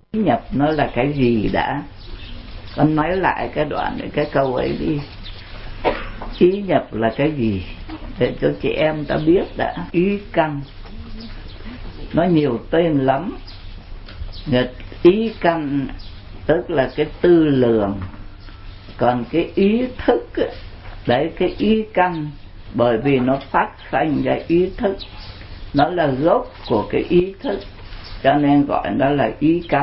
Ý nhập nó là cái gì đã? Con nói lại cái đoạn cái câu ấy đi. Ý nhập là cái gì để cho chị em ta biết đã. Ý căn nó nhiều tên lắm. Ý căn tức là cái tư lường, còn cái ý thức đấy, cái ý căn bởi vì nó phát sinh ra ý thức, nó là gốc của cái ý thức, cho nên gọi nó là ý căn.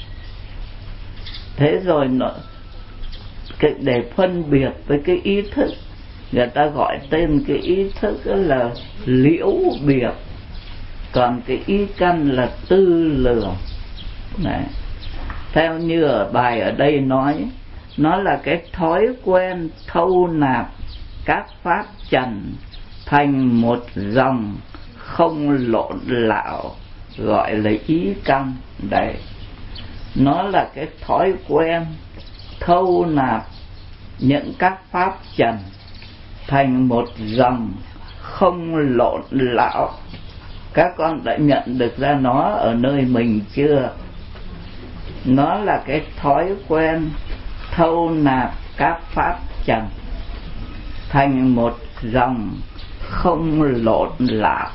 Thế rồi nó để phân biệt với cái ý thức, người ta gọi tên cái ý thức là liễu biệt, còn cái ý căn là tư lường. Đấy. Theo như ở bài ở đây nói, nó là cái thói quen thâu nạp các pháp trần thành một dòng không lộn lạo, gọi là ý căn. Đấy, nó là cái thói quen thâu nạp những các pháp trần thành một dòng không lộn lạo. Các con đã nhận được ra nó ở nơi mình chưa? Nó là cái thói quen thâu nạp các pháp trần thành một dòng không lộn lạo.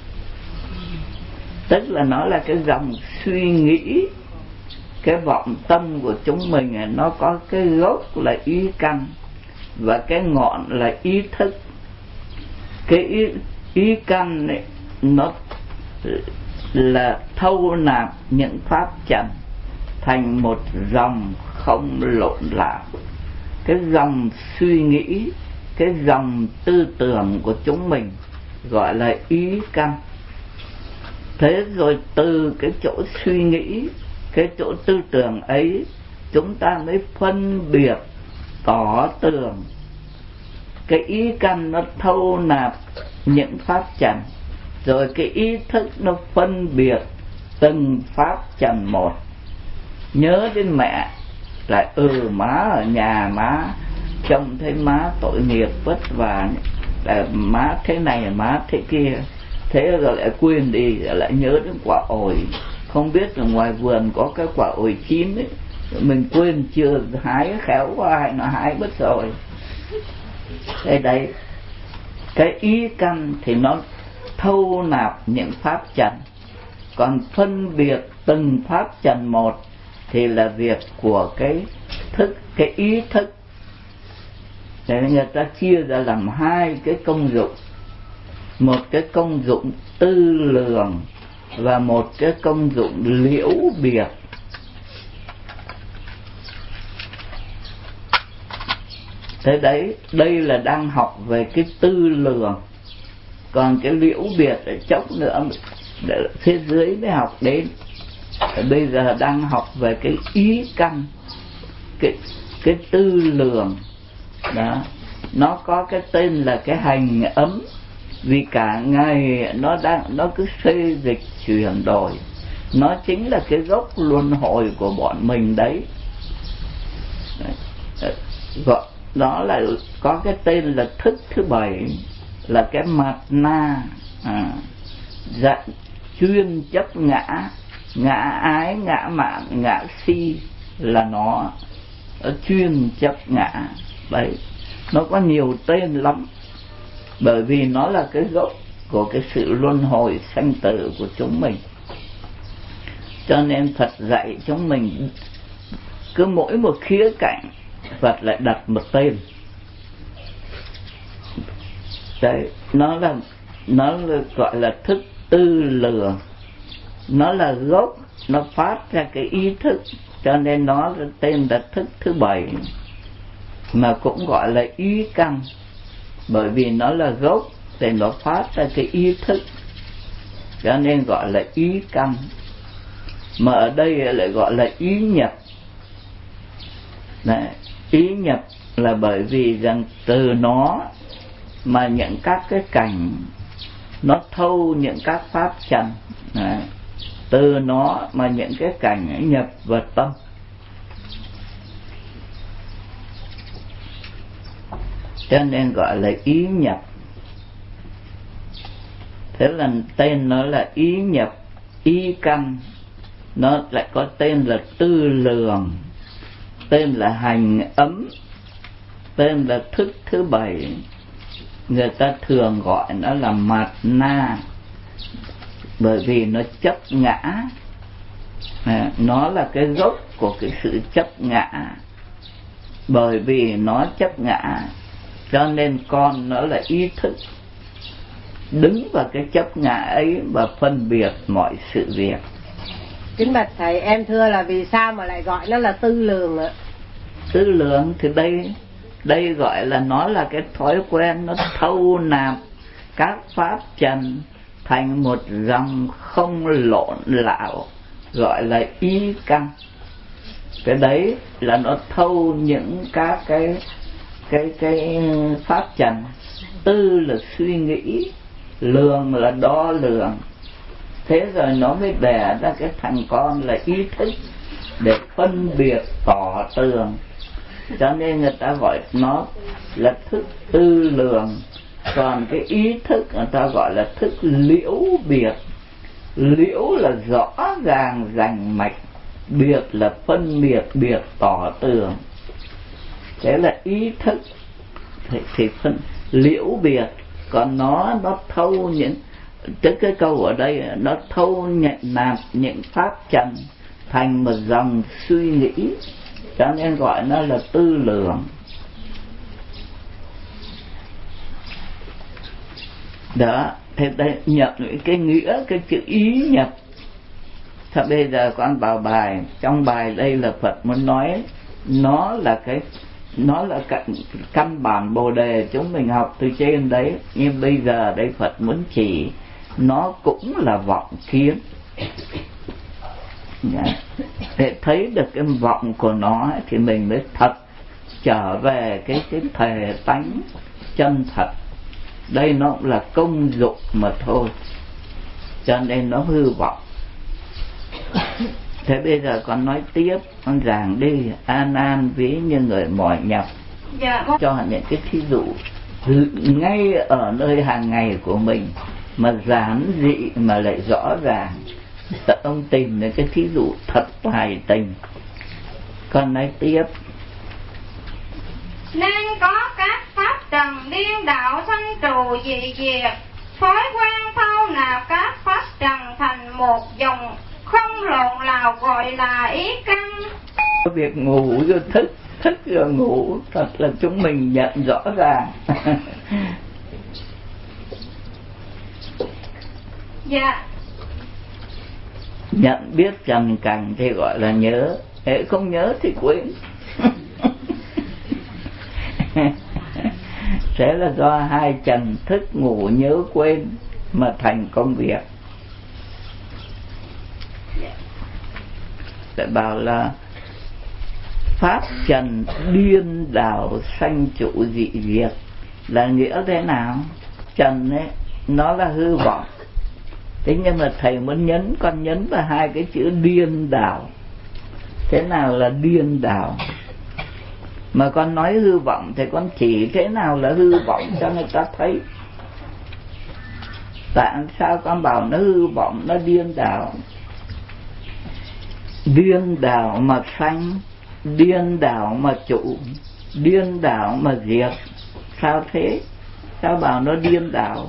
Tức là nó là cái dòng suy nghĩ, cái vọng tâm của chúng mình. Nó có cái gốc là ý căn và cái ngọn là ý thức. Cái ý căn này, nó là thâu nạp những pháp trần thành một dòng không lộn lạo. Cái dòng suy nghĩ, cái dòng tư tưởng của chúng mình gọi là ý căn. Thế rồi từ cái chỗ suy nghĩ, cái chỗ tư tưởng ấy, chúng ta mới phân biệt tỏ tường cái ý căn nó thâu nạp những pháp trần, rồi cái ý thức nó phân biệt từng pháp trần một. Nhớ đến mẹ là má ở nhà má trông thấy má tội nghiệp vất vả, là má thế này má thế kia, thế rồi lại quên đi, lại nhớ đến quả ổi. Không biết là ngoài vườn có cái quả ổi chín ấy, mình quên chưa hái khéo quá, hay nó hái mất rồi. Thế đấy, cái ý căn thì nó thâu nạp những pháp trần, còn phân biệt từng pháp trần một thì là việc của cái thức, cái ý thức. Để người ta chia ra làm hai cái công dụng, một cái công dụng tư lường và một cái công dụng liễu biệt. Thế đấy, đây là đang học về cái tư lường, còn cái liễu biệt ở chốc nữa để phía dưới mới học đến. Bây giờ đang học về cái ý căn, cái tư lường đó. Nó có cái tên là cái hành ấm, vì cả ngày nó cứ xê dịch chuyển đổi. Nó chính là cái gốc luân hồi của bọn mình đấy. Gọi đó là có cái tên là thức thứ 7, là cái mạt na, dạ, chuyên chấp ngã, ngã ái, ngã mạn, ngã si, là nó chuyên chấp ngã. Đấy, nó có nhiều tên lắm, bởi vì nó là cái gốc của cái sự luân hồi sanh tử của chúng mình. Cho nên Phật dạy chúng mình cứ mỗi một khía cạnh Phật lại đặt một tên. Đấy, nó gọi là thức tư lường. Nó là gốc, nó phát ra cái ý thức, cho nên nó tên là thức thứ 7, mà cũng gọi là ý căn, bởi vì nó là gốc thì nó phát ra cái ý thức, cho nên gọi là ý căn. Mà ở đây lại gọi là ý nhập. Đấy, ý nhập là bởi vì rằng từ nó mà những các cái cảnh nó thâu những các pháp trần. Đấy, từ nó mà những cái cảnh nhập vào tâm. Cho nên gọi là ý nhập. Thế là tên nó là ý nhập, ý căn, nó lại có tên là tư lường, tên là hành ấm, tên là thức thứ bảy. Người ta thường gọi nó là mạt na, bởi vì nó chấp ngã. Nó là cái gốc của cái sự chấp ngã. Bởi vì nó chấp ngã cho nên con nó là ý thức đứng vào cái chấp ngã ấy và phân biệt mọi sự việc. Kính bạch thầy, em thưa là vì sao mà lại gọi nó là tư lường ạ? Tư lường thì đây gọi là nó là cái thói quen, nó thâu nạp các pháp trần thành một dòng không lộn lạo, gọi là ý căn. Cái đấy là nó thâu những các cái pháp trần. Tư là suy nghĩ, lường là đo lường, thế rồi nó mới đẻ ra cái thằng con là ý thức để phân biệt tỏ tường. Cho nên người ta gọi nó là thức tư lường. Còn cái ý thức người ta gọi là thức liễu biệt. Liễu là rõ ràng rành mạch, biệt là phân biệt tỏ tường. Thế là ý thức thì phân liễu biệt. Còn nó thâu những, tức cái câu ở đây, nó thâu nhận nạp những pháp trần thành một dòng suy nghĩ, cho nên gọi nó là tư lường. Đó, thì đây nhập cái nghĩa, cái chữ ý nhập. Thôi bây giờ con vào bài, trong bài đây là Phật muốn nói nó là căn bản Bồ đề chúng mình học từ trên đấy, nhưng bây giờ đây Phật muốn chỉ nó cũng là vọng kiến. Để thấy được cái vọng của nó thì mình mới thật trở về cái thể tánh chân thật. Đây nó cũng là công dụng mà thôi, cho nên nó hư vọng. Thế bây giờ con nói tiếp, con giảng đi. An ví như người mỏi nhọc. Cho những cái thí dụ ngay ở nơi hàng ngày của mình mà giản dị mà lại rõ ràng. Ông tìm những cái thí dụ thật hài tình. Con nói tiếp. Nên có các pháp trần điên đạo sanh trù dị diệt, thói quen thâu nạp các pháp trần thành một dòng không lộn lào, gọi là ý căn. Việc ngủ rồi thức rồi ngủ, thật là chúng mình nhận rõ ràng. Dạ. Nhận biết trần cảnh thì gọi là nhớ, hễ không nhớ thì quên. Thế là do hai trần thức ngủ nhớ quên mà thành công việc. Để bảo là pháp trần điên đảo sanh trụ dị diệt là nghĩa thế nào? Trần ấy nó là hư vọng, thế nhưng mà thầy muốn con nhấn vào hai cái chữ điên đảo. Thế nào là điên đảo? Mà con nói hư vọng thì con chỉ thế nào là hư vọng cho người ta thấy. Tại sao con bảo nó hư vọng, nó điên đảo? Điên đảo mà sanh, điên đảo mà trụ, điên đảo mà diệt. Sao thế? Sao bảo nó điên đảo?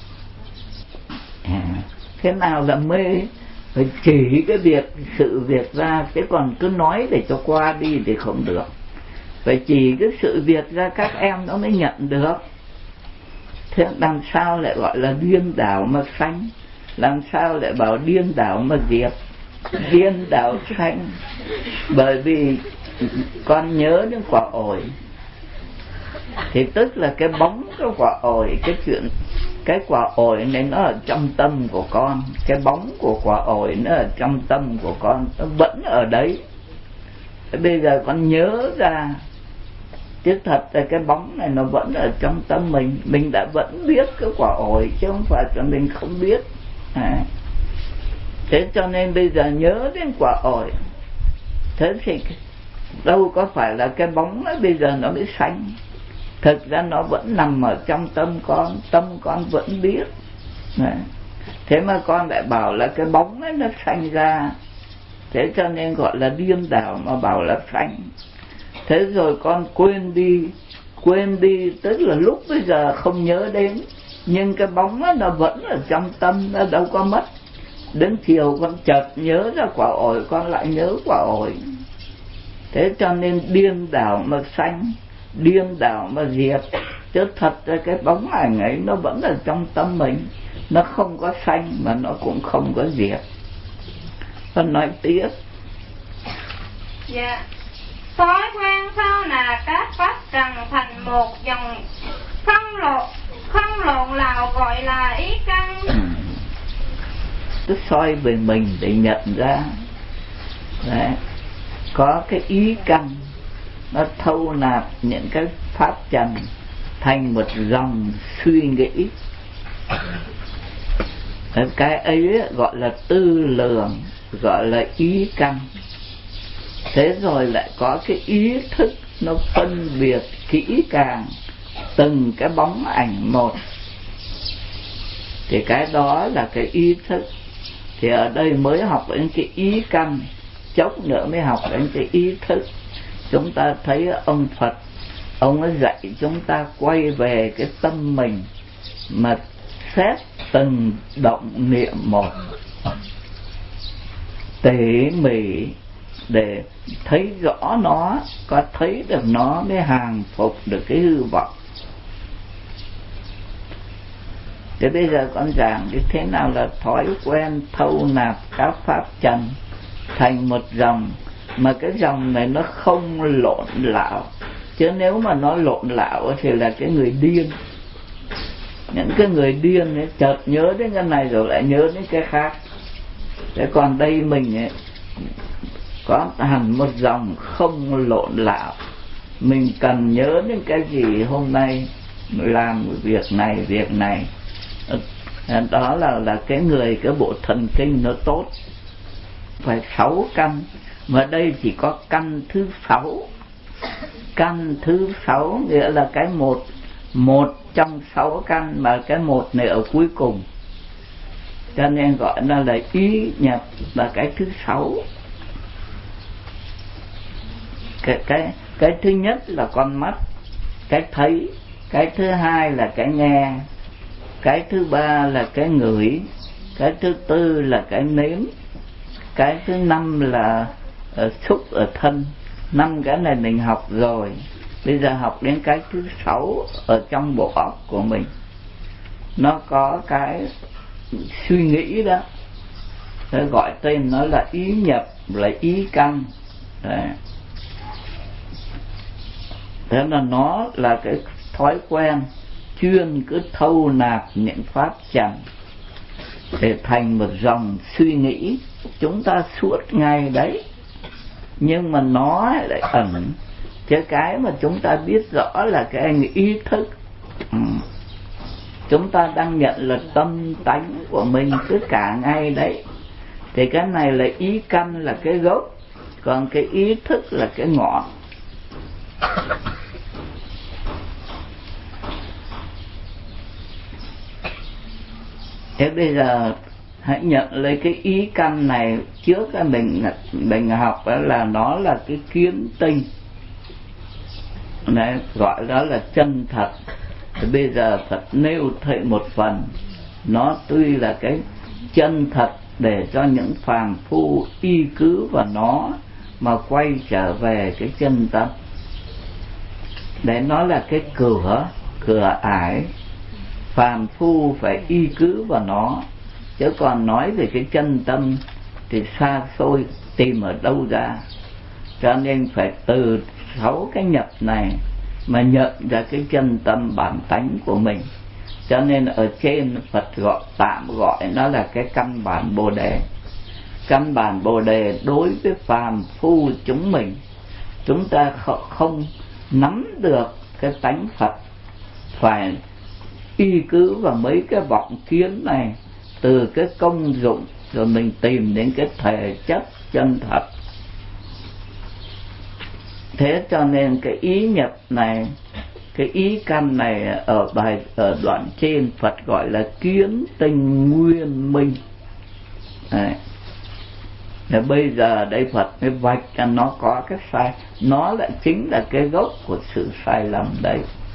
Thế nào là mê? Phải chỉ cái sự việc ra, chứ còn cứ nói để cho qua đi thì không được. Phải chỉ cái sự việc ra các em nó mới nhận được. Thế làm sao lại gọi là điên đảo mà sanh? Làm sao lại bảo điên đảo mà diệt? Điên đảo sanh bởi vì con nhớ đến quả ổi, thì tức là cái bóng cái quả ổi, cái chuyện cái quả ổi này nó ở trong tâm của con, cái bóng của quả ổi nó ở trong tâm của con, nó vẫn ở đấy. Thế bây giờ con nhớ ra, chứ thật là cái bóng này nó vẫn ở trong tâm mình đã vẫn biết cái quả ổi chứ không phải là mình không biết. Thế cho nên bây giờ nhớ đến quả ổi, thế thì đâu có phải là cái bóng ấy bây giờ nó mới sanh. Thực ra nó vẫn nằm ở trong tâm con vẫn biết. Thế mà con lại bảo là cái bóng ấy nó sanh ra. Thế cho nên gọi là điên đảo mà bảo là sanh. Thế rồi con quên đi tức là lúc bây giờ không nhớ đến, nhưng cái bóng đó, nó vẫn ở trong tâm, nó đâu có mất. Đến chiều con chợt nhớ ra quả ổi, con lại nhớ quả ổi. Thế cho nên điên đảo mà sanh, điên đảo mà diệt. Chứ thật ra cái bóng ảnh ấy nó vẫn ở trong tâm mình, nó không có sanh mà nó cũng không có diệt. Con nói tiếp. Dạ. Thói quen sau là các pháp trần thành một dòng, không lộn lạo gọi là ý căn. Cứ soi về mình để nhận ra. Đấy. Có cái ý căn, nó thâu nạp những cái pháp trần thành một dòng suy nghĩ. Cái ấy gọi là tư lượng, gọi là ý căn. Thế rồi lại có cái ý thức, nó phân biệt kỹ càng từng cái bóng ảnh một. Thì cái đó là cái ý thức. Thì ở đây mới học đến cái ý căn, chốc nữa mới học đến cái ý thức. Chúng ta thấy ông Phật, ông ấy dạy chúng ta quay về cái tâm mình mà xét từng động niệm một, tỉ mỉ để thấy rõ nó, có thấy được nó mới hàng phục được cái hư vọng. Thế bây giờ con giảng cái thế nào là thói quen thâu nạp các pháp trần thành một dòng, mà cái dòng này nó không lộn lạo. Chứ nếu mà nó lộn lạo thì là cái người điên. Những cái người điên ấy, chợt nhớ đến cái này rồi lại nhớ đến cái khác. Thế còn đây mình ấy, có hẳn một dòng không lộn lạo. Mình cần nhớ đến cái gì hôm nay làm việc này. Đó là cái người, cái bộ thần kinh nó tốt. Phải 6 căn, mà đây chỉ có căn thứ 6. Căn thứ 6 nghĩa là cái một trong 6 căn, mà cái một này ở cuối cùng, cho nên gọi nó là ý nhập, là cái thứ 6. Cái thứ nhất là con mắt, cái thấy. Cái thứ hai là cái nghe. Cái thứ ba là cái ngửi. Cái thứ tư là cái nếm. Cái thứ năm là xúc ở thân. 5 cái này mình học rồi. Bây giờ học đến cái thứ 6 ở trong bộ óc của mình. Nó có cái suy nghĩ đó. Thế gọi tên nó là ý nhập, là ý căn. Đấy. Thế là nó là cái thói quen chuyên cứ thâu nạp những pháp trần để thành một dòng suy nghĩ. Chúng ta suốt ngày đấy, nhưng mà nó lại ẩn. Chứ cái mà chúng ta biết rõ là cái ý thức. Chúng ta đang nhận là tâm tánh của mình cứ cả ngày đấy. Thì cái này là ý căn, là cái gốc. Còn cái ý thức là cái ngọn. Thế bây giờ hãy nhận lấy cái ý căn này. Trước mình học đó là nó là cái kiến tinh. Đấy, gọi đó là chân thật. Thì bây giờ Phật nêu thêm một phần. Nó tuy là cái chân thật để cho những phàm phu y cứ vào nó mà quay trở về cái chân tâm. Để nó là cái cửa ải. Phàm phu phải y cứ vào nó. Chứ còn nói về cái chân tâm thì xa xôi, tìm ở đâu ra. Cho nên phải từ 6 cái nhập này mà nhận ra cái chân tâm bản tánh của mình. Cho nên ở trên Phật tạm gọi nó là cái căn bản Bồ Đề. Căn bản Bồ Đề đối với phàm phu chúng mình, chúng ta không nắm được cái tánh Phật, phải y cứ vào mấy cái vọng kiến này, từ cái công dụng rồi mình tìm đến cái thể chất chân thật. Thế cho nên cái ý nhập này, cái ý căn này ở đoạn trên Phật gọi là kiến tinh nguyên minh. Đấy. Thì bây giờ đây Phật mới vạch cho nó có cái sai, nó lại chính là cái gốc của sự sai lầm đấy.